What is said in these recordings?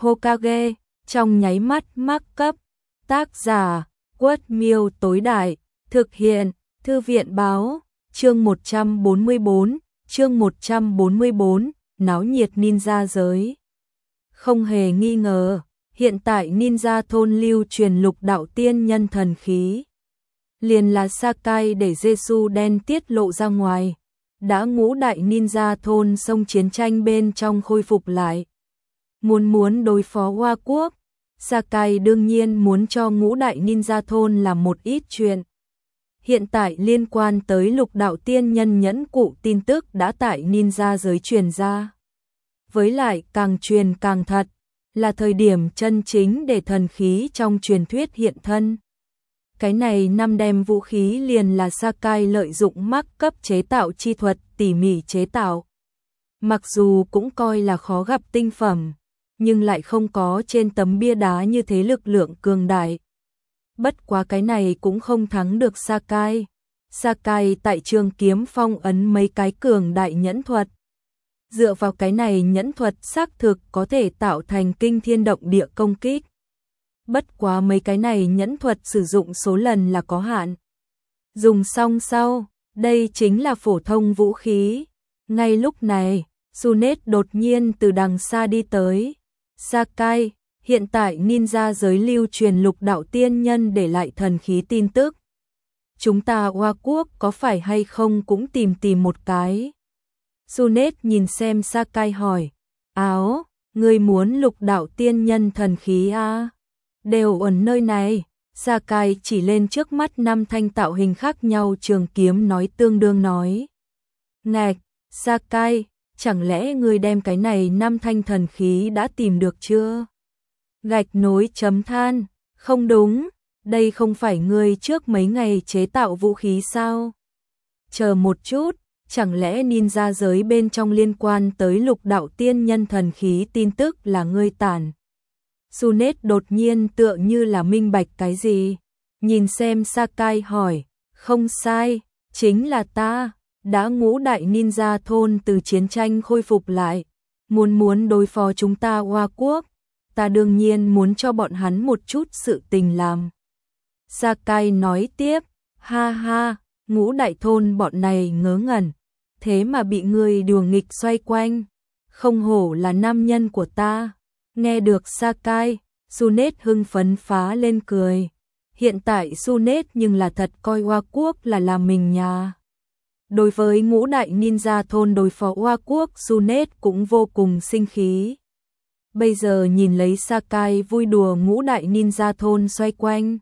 Hokage, trong nháy mắt mắc cấp. Tác giả, Quất Miêu Tối Đại, thực hiện, Thư viện Báo, chương 144, náo nhiệt ninja giới. Không hề nghi ngờ, hiện tại ninja thôn lưu truyền lục đạo tiên nhân thần khí. Liền là Sakai để Jesu đen tiết lộ ra ngoài, đã ngũ đại ninja thôn sông chiến tranh bên trong khôi phục lại. Muốn đối phó Hoa Quốc, Sakai đương nhiên muốn cho ngũ đại ninja thôn làm một ít chuyện. Hiện tại liên quan tới lục đạo tiên nhân nhẫn cụ tin tức đã tại ninja giới truyền ra. Với lại càng truyền càng thật, là thời điểm chân chính để thần khí trong truyền thuyết hiện thân. Cái này năm đem vũ khí liền là Sakai lợi dụng mắc cấp chế tạo chi thuật tỉ mỉ chế tạo. Mặc dù cũng coi là khó gặp tinh phẩm, nhưng lại không có trên tấm bia đá như thế lực lượng cường đại. Bất quá cái này cũng không thắng được Sakai. Sakai tại Trường Kiếm phong ấn mấy cái cường đại nhẫn thuật. Dựa vào cái này nhẫn thuật xác thực có thể tạo thành kinh thiên động địa công kích. Bất quá mấy cái này nhẫn thuật sử dụng số lần là có hạn. Dùng xong sau, đây chính là phổ thông vũ khí. Ngay lúc này, Sunet đột nhiên từ đằng xa đi tới. Sakai, hiện tại ninja giới lưu truyền lục đạo tiên nhân để lại thần khí tin tức. Chúng ta Hoa Quốc có phải hay không cũng tìm một cái. Sunet nhìn xem Sakai hỏi, áo, ngươi muốn lục đạo tiên nhân thần khí à? Đều ở nơi này. Sakai chỉ lên trước mắt 5 thanh tạo hình khác nhau trường kiếm nói tương đương nói. Ngạch, Sakai, chẳng lẽ ngươi đem cái này 5 thanh thần khí đã tìm được chưa? Gạch nối chấm than, không đúng, đây không phải ngươi trước mấy ngày chế tạo vũ khí sao? Chờ một chút, chẳng lẽ ninja giới bên trong liên quan tới lục đạo tiên nhân thần khí tin tức là ngươi tản? Sunet đột nhiên tựa như là minh bạch cái gì, nhìn xem Sakai hỏi, không sai, chính là ta, đã ngũ đại ninja thôn từ chiến tranh khôi phục lại, muốn đối phó chúng ta Hoa Quốc, ta đương nhiên muốn cho bọn hắn một chút sự tình làm. Sakai nói tiếp, ha ha, ngũ đại thôn bọn này ngớ ngẩn, thế mà bị người đùa nghịch xoay quanh, không hổ là nam nhân của ta. Nghe được Sakai, Sunet hưng phấn phá lên cười. Hiện tại Sunet nhưng là thật coi Hoa Quốc là làm mình nhà. Đối với ngũ đại ninja thôn đối phó Hoa Quốc, Sunet cũng vô cùng sinh khí. Bây giờ nhìn lấy Sakai vui đùa ngũ đại ninja thôn xoay quanh,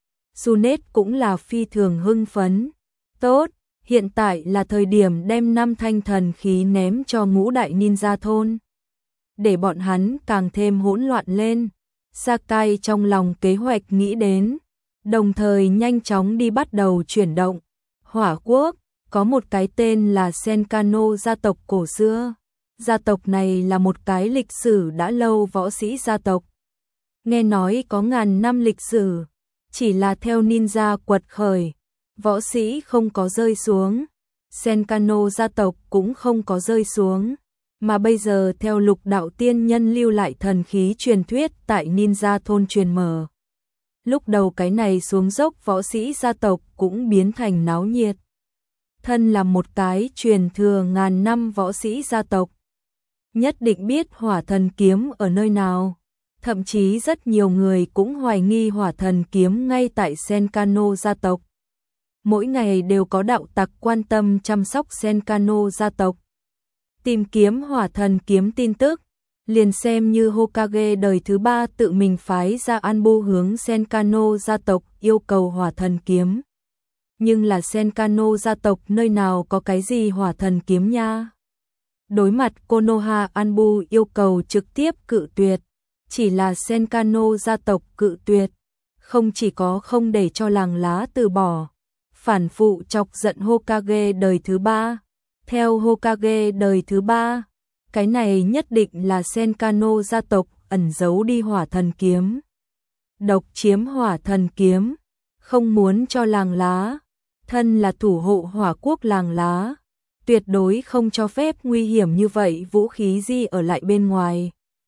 Sunet cũng là phi thường hưng phấn. Tốt, hiện tại là thời điểm đem 5 thanh thần khí ném cho ngũ đại ninja thôn, để bọn hắn càng thêm hỗn loạn lên. Sakai trong lòng kế hoạch nghĩ đến, đồng thời nhanh chóng đi bắt đầu chuyển động. Hỏa Quốc có một cái tên là Senkano gia tộc cổ xưa. Gia tộc này là một cái lịch sử đã lâu võ sĩ gia tộc. Nghe nói có ngàn năm lịch sử, chỉ là theo ninja quật khởi, võ sĩ không có rơi xuống, Senkano gia tộc cũng không có rơi xuống. Mà bây giờ theo lục đạo tiên nhân lưu lại thần khí truyền thuyết tại ninja thôn truyền mở. Lúc đầu cái này xuống dốc võ sĩ gia tộc cũng biến thành náo nhiệt. Thân là một cái truyền thừa ngàn năm võ sĩ gia tộc, nhất định biết hỏa thần kiếm ở nơi nào. Thậm chí rất nhiều người cũng hoài nghi hỏa thần kiếm ngay tại Senkano gia tộc. Mỗi ngày đều có đạo tặc quan tâm chăm sóc Senkano gia tộc, tìm kiếm hỏa thần kiếm tin tức, liền xem như Hokage đời thứ 3 tự mình phái ra Anbu hướng Senkano gia tộc yêu cầu hỏa thần kiếm. Nhưng là Senkano gia tộc nơi nào có cái gì hỏa thần kiếm nha? Đối mặt Konoha Anbu yêu cầu trực tiếp cự tuyệt, chỉ là Senkano gia tộc cự tuyệt, không chỉ có không để cho làng lá từ bỏ, phản phụ chọc giận Hokage đời thứ 3. Theo Hokage đời thứ 3, cái này nhất định là Senkano gia tộc ẩn giấu đi hỏa thần kiếm. Độc chiếm hỏa thần kiếm, không muốn cho làng lá, thân là thủ hộ hỏa quốc làng lá, tuyệt đối không cho phép nguy hiểm như vậy vũ khí gì ở lại bên ngoài.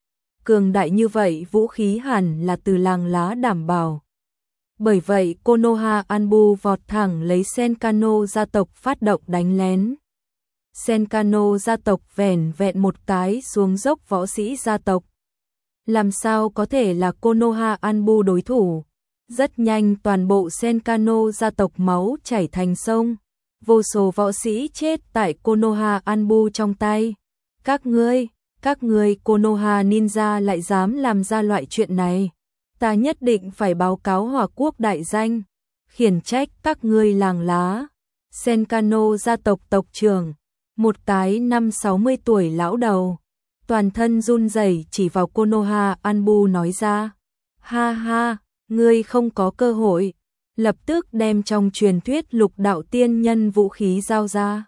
cường đại như vậy vũ khí hẳn là từ làng lá đảm bảo. Bởi vậy Konoha Anbu vọt thẳng lấy Senkano gia tộc phát động đánh lén. Senkano gia tộc vẻn vẹn một cái xuống dốc võ sĩ gia tộc. Làm sao có thể là Konoha Anbu đối thủ? Rất nhanh toàn bộ Senkano gia tộc máu chảy thành sông. Vô số võ sĩ chết tại Konoha Anbu trong tay. Các ngươi Konoha ninja lại dám làm ra loại chuyện này. Ta nhất định phải báo cáo Hỏa Quốc đại danh, khiển trách các ngươi làng lá. Senkano gia tộc tộc trưởng, một cái 50-60 tuổi lão đầu, toàn thân run rẩy chỉ vào Konoha Anbu nói ra. Ha ha, ngươi không có cơ hội. Lập tức đem trong truyền thuyết lục đạo tiên nhân vũ khí giao ra.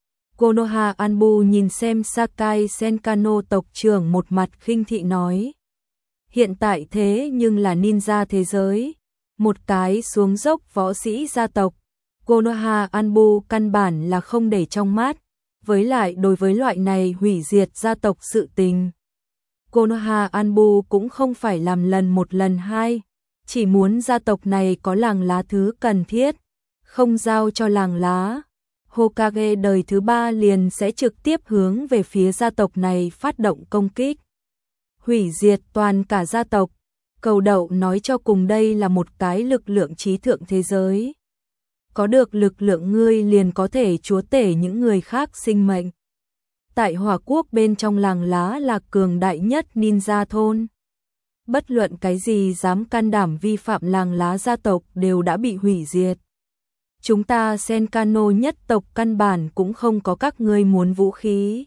Konoha Anbu nhìn xem Sakai Senkano tộc trưởng một mặt khinh thị nói. Hiện tại thế nhưng là ninja thế giới. Một cái xuống dốc võ sĩ gia tộc. Konoha Anbu căn bản là không để trong mắt. Với lại đối với loại này hủy diệt gia tộc sự tình. Konoha Anbu cũng không phải làm lần một lần hai. Chỉ muốn gia tộc này có làng lá thứ cần thiết. Không giao cho làng lá. Hokage đời thứ 3 liền sẽ trực tiếp hướng về phía gia tộc này phát động công kích. Hủy diệt toàn cả gia tộc. Cầu đậu nói cho cùng đây là một cái lực lượng trí thượng thế giới. Có được lực lượng ngươi liền có thể chúa tể những người khác sinh mệnh. Tại Hỏa Quốc bên trong làng lá là cường đại nhất ninja thôn. Bất luận cái gì dám can đảm vi phạm làng lá gia tộc đều đã bị hủy diệt. Chúng ta Senkano nhất tộc căn bản cũng không có các ngươi muốn vũ khí.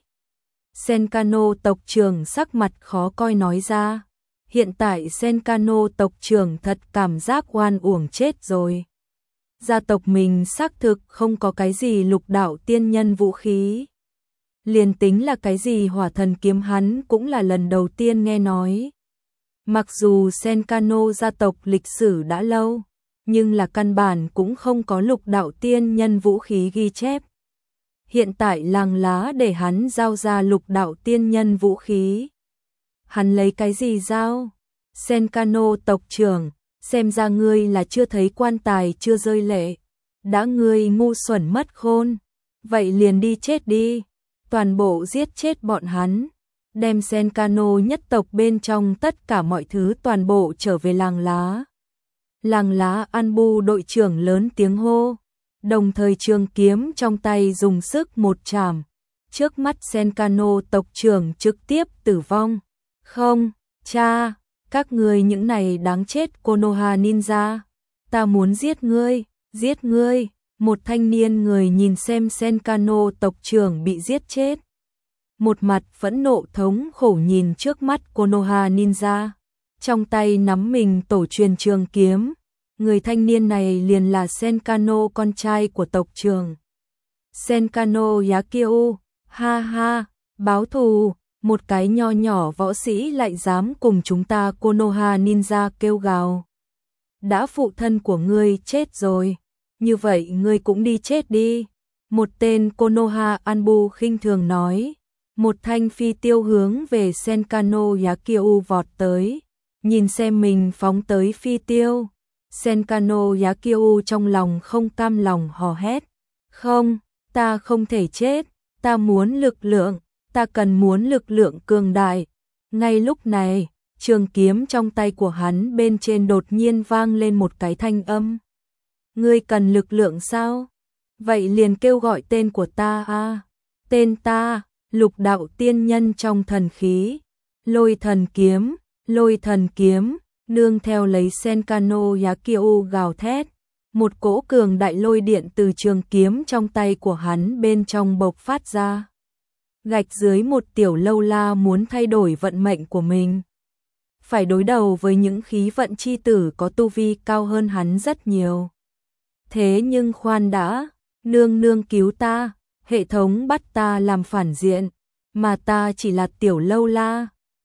Senkano tộc trưởng sắc mặt khó coi nói ra. Hiện tại Senkano tộc trưởng thật cảm giác oan uổng chết rồi. Gia tộc mình xác thực không có cái gì lục đạo tiên nhân vũ khí. Liền tính là cái gì hỏa thần kiếm hắn cũng là lần đầu tiên nghe nói. Mặc dù Senkano gia tộc lịch sử đã lâu, nhưng là căn bản cũng không có lục đạo tiên nhân vũ khí ghi chép. Hiện tại làng lá để hắn giao ra lục đạo tiên nhân vũ khí. Hắn lấy cái gì giao? Senkano tộc trưởng, xem ra ngươi là chưa thấy quan tài chưa rơi lệ. Đã ngươi ngu xuẩn mất khôn, vậy liền đi chết đi. Toàn bộ giết chết bọn hắn. Đem Senkano nhất tộc bên trong tất cả mọi thứ toàn bộ trở về làng lá. Làng lá Anbu đội trưởng lớn tiếng hô, đồng thời trường kiếm trong tay dùng sức một chạm. Trước mắt Senkano tộc trưởng trực tiếp tử vong. Không, cha, các ngươi những này đáng chết Konoha ninja. Ta muốn giết ngươi, giết ngươi. Một thanh niên người nhìn xem Senkano tộc trưởng bị giết chết. Một mặt phẫn nộ thống khổ nhìn trước mắt Konoha ninja. Trong tay nắm mình tổ truyền trường kiếm. Người thanh niên này liền là Senkano con trai của tộc trưởng. Senkano Yakyu, ha ha, báo thù, một cái nho nhỏ võ sĩ lại dám cùng chúng ta Konoha ninja kêu gào. Đã phụ thân của ngươi chết rồi, như vậy ngươi cũng đi chết đi. Một tên Konoha Anbu khinh thường nói. Một thanh phi tiêu hướng về Senkano Yakyu vọt tới. Nhìn xem mình phóng tới phi tiêu. Senkano Yakyu trong lòng không cam lòng hò hét. Không, ta không thể chết. Ta muốn lực lượng. Ta cần muốn lực lượng cường đại. Ngay lúc này, trường kiếm trong tay của hắn bên trên đột nhiên vang lên một cái thanh âm. Ngươi cần lực lượng sao? Vậy liền kêu gọi tên của ta a. Tên ta, lục đạo tiên nhân trong thần khí. Lôi thần kiếm, nương theo lấy Senkano Yakyu gào thét. Một cỗ cường đại lôi điện từ trường kiếm trong tay của hắn bên trong bộc phát ra. Gạch dưới một tiểu lâu la muốn thay đổi vận mệnh của mình. Phải đối đầu với những khí vận chi tử có tu vi cao hơn hắn rất nhiều. Thế nhưng khoan đã, nương cứu ta, hệ thống bắt ta làm phản diện, mà ta chỉ là tiểu lâu la.